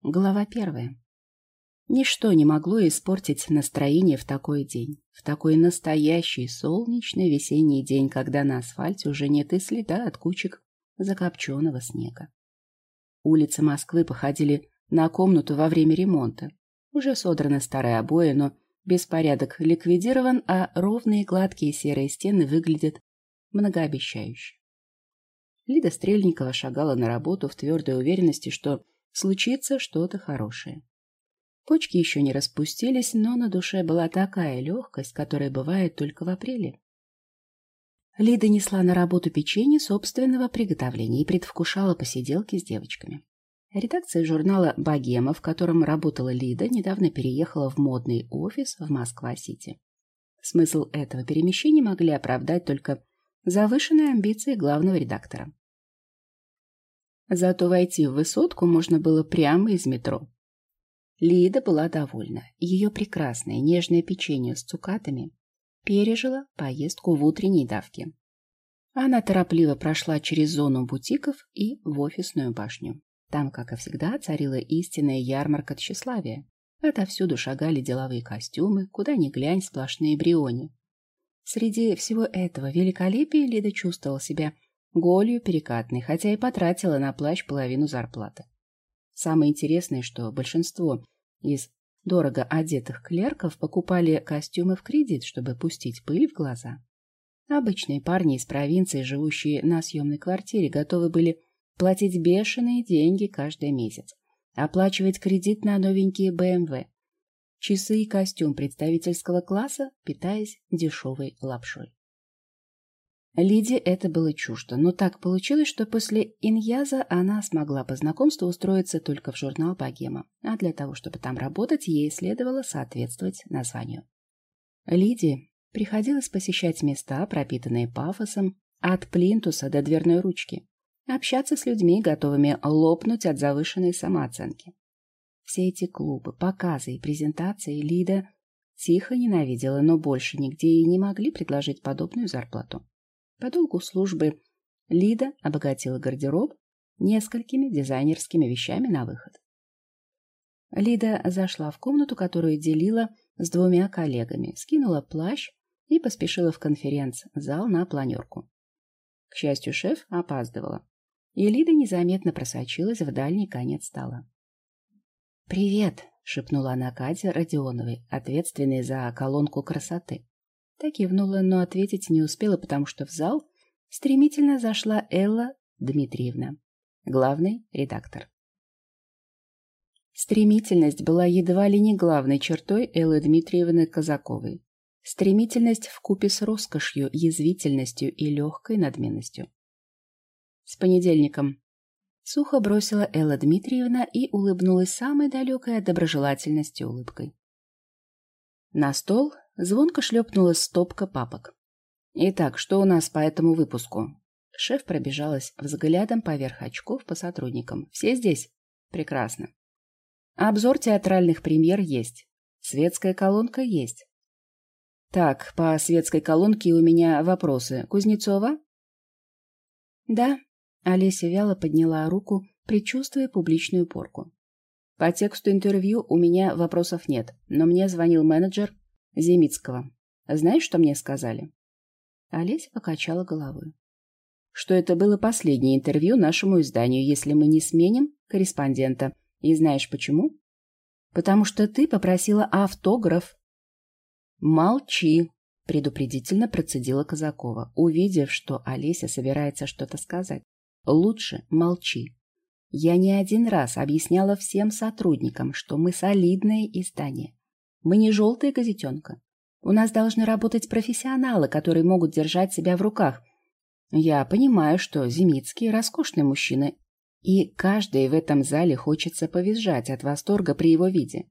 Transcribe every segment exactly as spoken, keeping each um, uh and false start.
Глава первая. Ничто не могло испортить настроение в такой день, в такой настоящий солнечный весенний день, когда на асфальте уже нет и следа от кучек закопченного снега. Улицы Москвы походили на комнату во время ремонта. Уже содраны старые обои, но беспорядок ликвидирован, а ровные гладкие серые стены выглядят многообещающе. Лида Стрельникова шагала на работу в твердой уверенности, что случится что-то хорошее. Почки еще не распустились, но на душе была такая легкость, которая бывает только в апреле. Лида несла на работу печенье собственного приготовления и предвкушала посиделки с девочками. Редакция журнала «Богема», в котором работала Лида, недавно переехала в модный офис в Москва-Сити. Смысл этого перемещения могли оправдать только завышенные амбиции главного редактора. Зато войти в высотку можно было прямо из метро. Лида была довольна. Ее прекрасное нежное печенье с цукатами пережило поездку в утренней давке. Она торопливо прошла через зону бутиков и в офисную башню. Там, как и всегда, царила истинная ярмарка тщеславия. Отовсюду шагали деловые костюмы, куда ни глянь, сплошные бриони. Среди всего этого великолепия Лида чувствовала себя голью перекатной, хотя и потратила на плащ половину зарплаты. Самое интересное, что большинство из дорого одетых клерков покупали костюмы в кредит, чтобы пустить пыль в глаза. Обычные парни из провинции, живущие на съемной квартире, готовы были платить бешеные деньги каждый месяц, оплачивать кредит на новенькие бэ эм вэ, часы и костюм представительского класса, питаясь дешевой лапшой. Лиде это было чуждо, но так получилось, что после иньяза она смогла по знакомству устроиться только в журнал «Богема», а для того, чтобы там работать, ей следовало соответствовать названию. Лиде приходилось посещать места, пропитанные пафосом, от плинтуса до дверной ручки, общаться с людьми, готовыми лопнуть от завышенной самооценки. Все эти клубы, показы и презентации Лида тихо ненавидела, но больше нигде ей не могли предложить подобную зарплату. По долгу службы Лида обогатила гардероб несколькими дизайнерскими вещами на выход. Лида зашла в комнату, которую делила с двумя коллегами, скинула плащ и поспешила в конференц-зал на планерку. К счастью, шеф опаздывала, и Лида незаметно просочилась в дальний конец стола. «Привет!» — шепнула она Кате Родионовой, ответственной за колонку красоты. Так кивнула, но ответить не успела, потому что в зал стремительно зашла Элла Дмитриевна, главный редактор. Стремительность была едва ли не главной чертой Эллы Дмитриевны Казаковой. Стремительность вкупе с роскошью, язвительностью и легкой надменностью. «С понедельником!» — сухо бросила Элла Дмитриевна и улыбнулась самой далекой от доброжелательности улыбкой. На стол звонко шлепнулась стопка папок. «Итак, что у нас по этому выпуску?» Шеф пробежалась взглядом поверх очков по сотрудникам. «Все здесь?» «Прекрасно. Обзор театральных премьер есть. Светская колонка есть. Так, по светской колонке у меня вопросы. Кузнецова?» «Да». Олеся вяло подняла руку, предчувствуя публичную порку. «По тексту интервью у меня вопросов нет, но мне звонил менеджер Земицкого. Знаешь, что мне сказали?» Олеся покачала головой. «Что это было последнее интервью нашему изданию, если мы не сменим корреспондента. И знаешь почему? Потому что ты попросила автограф». «Молчи», — предупредительно процедила Казакова, увидев, что Олеся собирается что-то сказать. «Лучше молчи. Я не один раз объясняла всем сотрудникам, что мы солидное издание. Мы не желтая газетенка. У нас должны работать профессионалы, которые могут держать себя в руках. Я понимаю, что Земицкий роскошный мужчина, и каждый в этом зале хочется повизжать от восторга при его виде.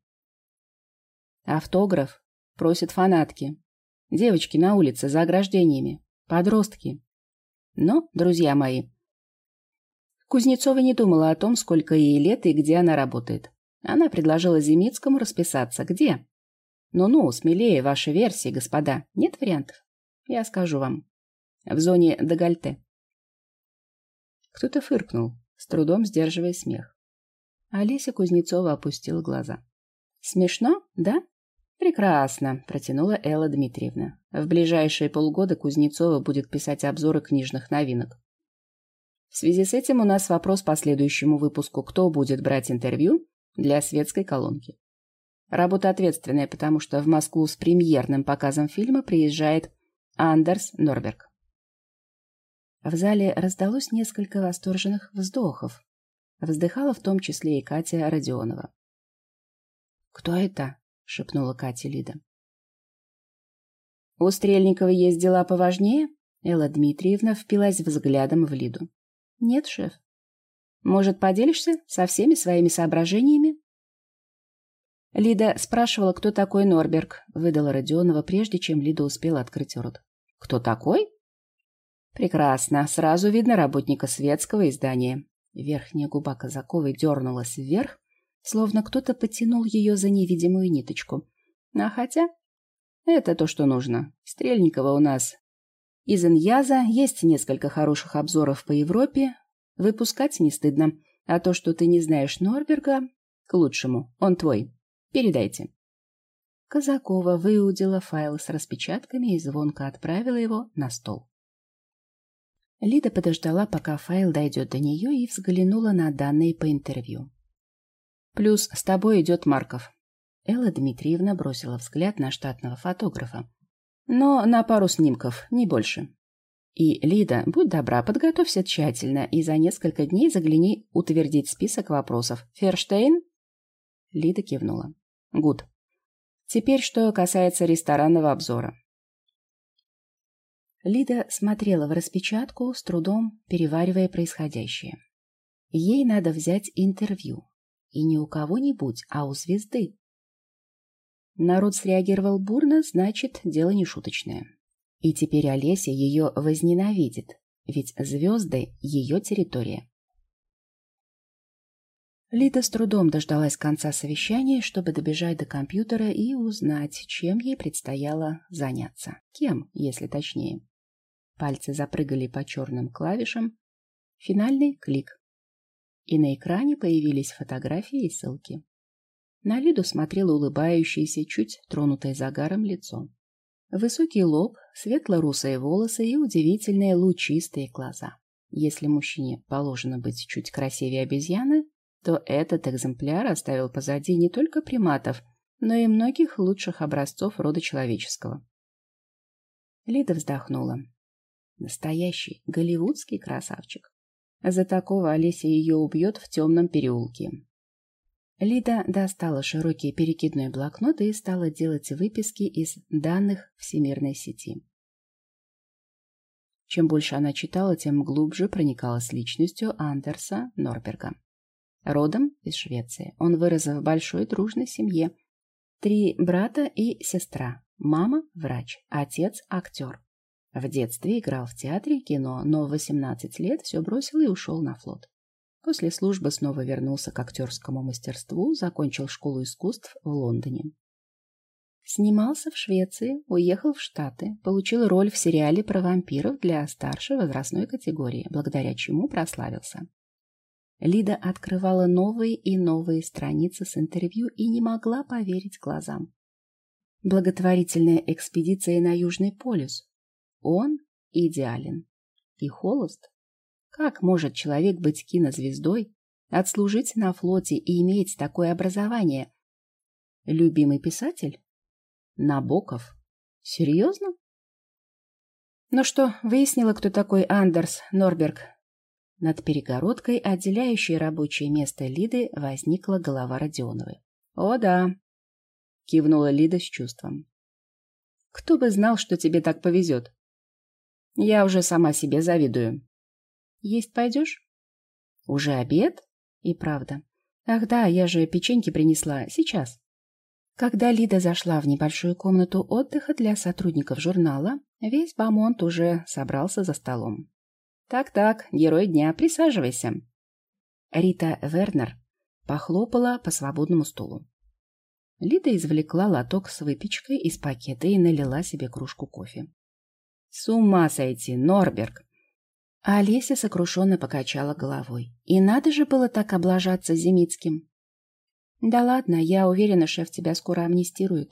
Автограф просят фанатки, девочки на улице за ограждениями, подростки. Но, друзья мои, Кузнецова не думала о том, сколько ей лет и где она работает. Она предложила Земицкому расписаться. Где? Ну-ну, смелее ваши версии, господа. Нет вариантов? Я скажу вам. В зоне декольте. Кто-то фыркнул, с трудом сдерживая смех. Олеся Кузнецова опустила глаза. «Смешно, да?» «Прекрасно», – протянула Элла Дмитриевна. «В ближайшие полгода Кузнецова будет писать обзоры книжных новинок. В связи с этим у нас вопрос по следующему выпуску. Кто будет брать интервью для светской колонки?» Работа ответственная, потому что в Москву с премьерным показом фильма приезжает Андерс Норберг. В зале раздалось несколько восторженных вздохов. Вздыхала в том числе и Катя Родионова. «Кто это?» — шепнула Катя Лида. «У Стрельниковой есть дела поважнее?» Элла Дмитриевна впилась взглядом в Лиду. «Нет, шеф. Может, поделишься со всеми своими соображениями?» Лида спрашивала, кто такой Норберг, выдала Родионова, прежде чем Лида успела открыть рот. «Кто такой?» «Прекрасно. Сразу видно работника светского издания». Верхняя губа Казаковой дернулась вверх, словно кто-то потянул ее за невидимую ниточку. А хотя это то, что нужно. Стрельникова у нас из Иньяза, есть несколько хороших обзоров по Европе. Выпускать не стыдно. А то, что ты не знаешь Норберга, к лучшему. Он твой. Передайте. Казакова выудила файл с распечатками и звонко отправила его на стол. Лида подождала, пока файл дойдет до нее, и взглянула на данные по интервью. «Плюс с тобой идет Марков». Элла Дмитриевна бросила взгляд на штатного фотографа. «Но на пару снимков, не больше. И, Лида, будь добра, подготовься тщательно и за несколько дней загляни утвердить список вопросов. Ферштейн?» Лида кивнула. «Гуд. Теперь, что касается ресторанного обзора». Лида смотрела в распечатку, с трудом переваривая происходящее. Ей надо взять интервью. И не у кого-нибудь, а у звезды. Народ среагировал бурно, значит, дело не шуточное. И теперь Олеся ее возненавидит, ведь звезды — ее территория. Лида с трудом дождалась конца совещания, чтобы добежать до компьютера и узнать, чем ей предстояло заняться. Кем, если точнее. Пальцы запрыгали по черным клавишам. Финальный клик. И на экране появились фотографии и ссылки. На Лиду смотрело улыбающееся, чуть тронутое загаром лицо. Высокий лоб, светло-русые волосы и удивительные лучистые глаза. Если мужчине положено быть чуть красивее обезьяны, то этот экземпляр оставил позади не только приматов, но и многих лучших образцов рода человеческого. Лида вздохнула. Настоящий голливудский красавчик. За такого Олеся ее убьет в темном переулке. Лида достала широкий перекидной блокнот и стала делать выписки из данных всемирной сети. Чем больше она читала, тем глубже проникалась личностью Андерса Норберга. Родом из Швеции. Он вырос в большой дружной семье. Три брата и сестра. Мама – врач, отец – актер. В детстве играл в театре и кино, но в восемнадцать лет все бросил и ушел на флот. После службы снова вернулся к актерскому мастерству, закончил школу искусств в Лондоне. Снимался в Швеции, уехал в Штаты, получил роль в сериале про вампиров для старшей возрастной категории, благодаря чему прославился. Лида открывала новые и новые страницы с интервью и не могла поверить глазам. Благотворительная экспедиция на Южный полюс. Он идеален и холост. Как может человек быть кинозвездой, отслужить на флоте и иметь такое образование? Любимый писатель? Набоков. Серьезно? Ну что, выяснила, кто такой Андерс Норберг? Над перегородкой, отделяющей рабочее место Лиды, возникла голова Родионовой. О да, кивнула Лида с чувством. Кто бы знал, что тебе так повезет? Я уже сама себе завидую. Есть пойдешь? Уже обед? И правда. Ах да, я же печеньки принесла. Сейчас. Когда Лида зашла в небольшую комнату отдыха для сотрудников журнала, весь бомонд уже собрался за столом. Так-так, герой дня, присаживайся. Рита Вернер похлопала по свободному стулу. Лида извлекла лоток с выпечкой из пакета и налила себе кружку кофе. С ума сойти, Норберг! А Олеся сокрушенно покачала головой. И надо же было так облажаться Зимицким. Да ладно, я уверена, шеф тебя скоро амнистирует.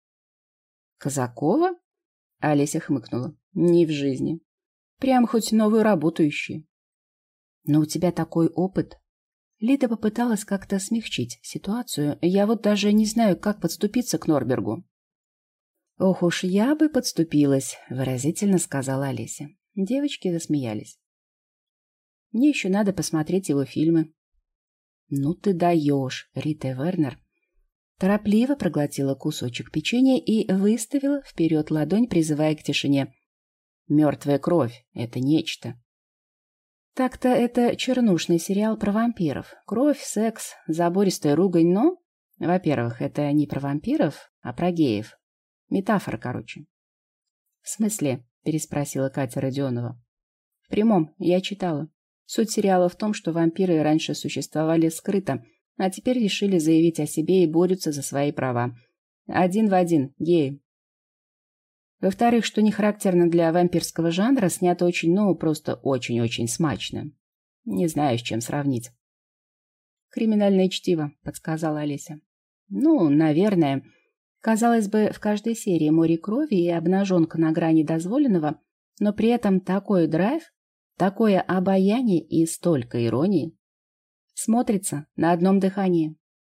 Казакова? Олеся хмыкнула. Не в жизни. Прям хоть новую работу ищи. Но у тебя такой опыт. Лида попыталась как-то смягчить ситуацию. Я вот даже не знаю, как подступиться к Норбергу. Ох уж я бы подступилась, выразительно сказала Олеся. Девочки засмеялись. Мне еще надо посмотреть его фильмы. Ну ты даешь, Рита Вернер. Торопливо проглотила кусочек печенья и выставила вперед ладонь, призывая к тишине. Мертвая кровь — это нечто. Так-то это чернушный сериал про вампиров. Кровь, секс, забористая ругань, но... Во-первых, это не про вампиров, а про геев. Метафора, короче. — В смысле? — переспросила Катя Родионова. — В прямом, я читала. Суть сериала в том, что вампиры раньше существовали скрыто, а теперь решили заявить о себе и борются за свои права. Один в один, геи. Во-вторых, что не характерно для вампирского жанра, снято очень, ну, просто очень-очень смачно. Не знаю, с чем сравнить. «Криминальное чтиво», — подсказала Олеся. «Ну, наверное. Казалось бы, в каждой серии море крови и обнаженка на грани дозволенного, но при этом такой драйв, такое обаяние и столько иронии. Смотрится на одном дыхании».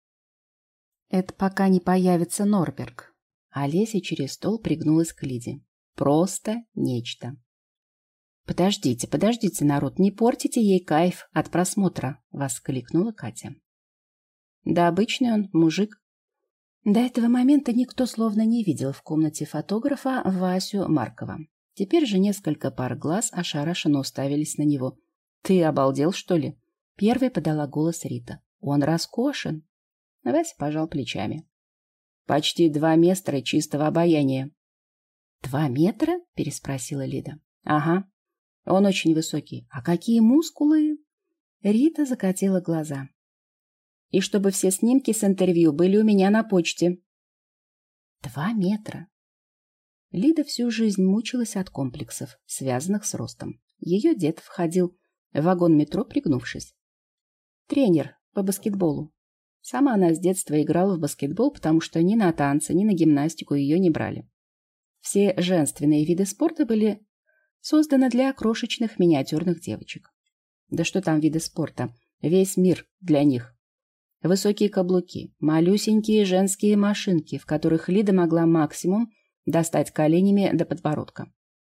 «Это пока не появится Норберг». Олеся через стол пригнулась к Лиде. Просто нечто. «Подождите, подождите, народ, не портите ей кайф от просмотра!» — воскликнула Катя. «Да обычный он, мужик». До этого момента никто словно не видел в комнате фотографа Васю Маркова. Теперь же несколько пар глаз ошарашенно уставились на него. «Ты обалдел, что ли?» — первой подала голос Рита. «Он роскошен!» Вася пожал плечами. Почти два метра чистого обаяния. «Два метра?» — переспросила Лида. «Ага. Он очень высокий. А какие мускулы?» Рита закатила глаза. «И чтобы все снимки с интервью были у меня на почте». «Два метра». Лида всю жизнь мучилась от комплексов, связанных с ростом. Ее дед входил в вагон метро, пригнувшись. Тренер по баскетболу. Сама она с детства играла в баскетбол, потому что ни на танцы, ни на гимнастику ее не брали. Все женственные виды спорта были созданы для крошечных миниатюрных девочек. Да что там виды спорта? Весь мир для них. Высокие каблуки, малюсенькие женские машинки, в которых Лида могла максимум достать коленями до подбородка.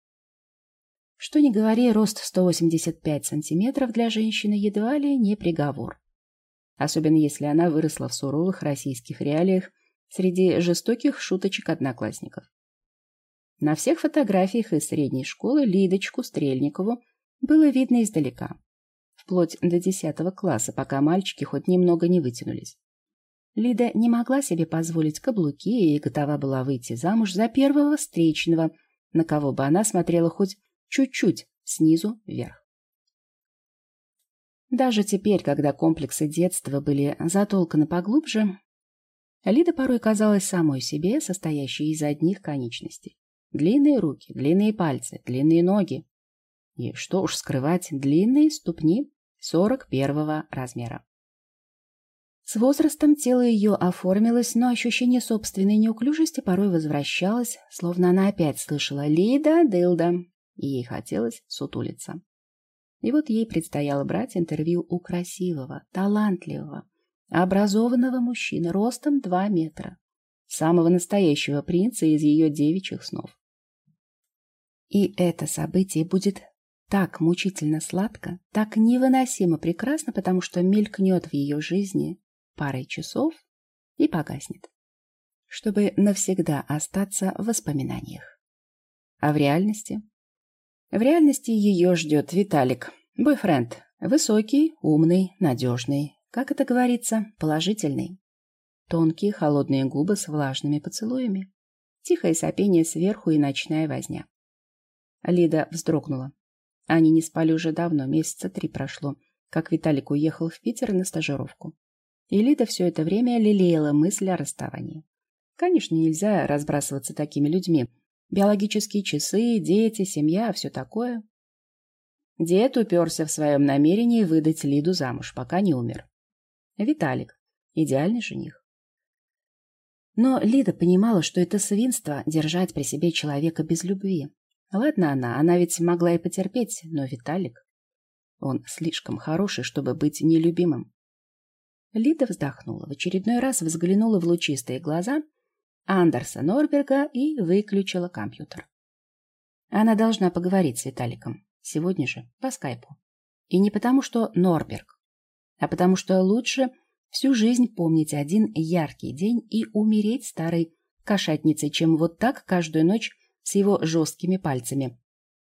Что ни говори, рост сто восемьдесят пять сантиметров для женщины едва ли не приговор. Особенно если она выросла в суровых российских реалиях среди жестоких шуточек одноклассников. На всех фотографиях из средней школы Лидочку Стрельникову было видно издалека, вплоть до десятого класса, пока мальчики хоть немного не вытянулись. Лида не могла себе позволить каблуки и готова была выйти замуж за первого встречного, на кого бы она смотрела хоть чуть-чуть снизу вверх. Даже теперь, когда комплексы детства были затолканы поглубже, Лида порой казалась самой себе, состоящей из одних конечностей. Длинные руки, длинные пальцы, длинные ноги. И, что уж скрывать, длинные ступни сорок первого размера. С возрастом тело ее оформилось, но ощущение собственной неуклюжести порой возвращалось, словно она опять слышала «Лида, дылда», и ей хотелось сутулиться. И вот ей предстояло брать интервью у красивого, талантливого, образованного мужчины ростом два метра, самого настоящего принца из ее девичьих снов. И это событие будет так мучительно сладко, так невыносимо прекрасно, потому что мелькнет в ее жизни парой часов и погаснет, чтобы навсегда остаться в воспоминаниях. А в реальности? В реальности ее ждет Виталик, бойфренд, высокий, умный, надежный, как это говорится, положительный. Тонкие холодные губы с влажными поцелуями, тихое сопение сверху и ночная возня. Лида вздрогнула. Они не спали уже давно, месяца три прошло, как Виталик уехал в Питер на стажировку. И Лида все это время лелеяла мысль о расставании. Конечно, нельзя разбрасываться такими людьми. Биологические часы, дети, семья, все такое. Дед уперся в своем намерении выдать Лиду замуж, пока не умер. Виталик, Идеальный жених. Но Лида понимала, что это свинство держать при себе человека без любви. Ладно она, она ведь могла и потерпеть, но Виталик... Он слишком хороший, чтобы быть нелюбимым. Лида вздохнула, в очередной раз взглянула в лучистые глаза Андерса Норберга и выключила компьютер. Она должна поговорить с Виталиком. Сегодня же, по скайпу. И не потому, что Норберг, а потому что лучше всю жизнь помнить один яркий день и умереть старой кошатницей, чем вот так каждую ночь с его жесткими пальцами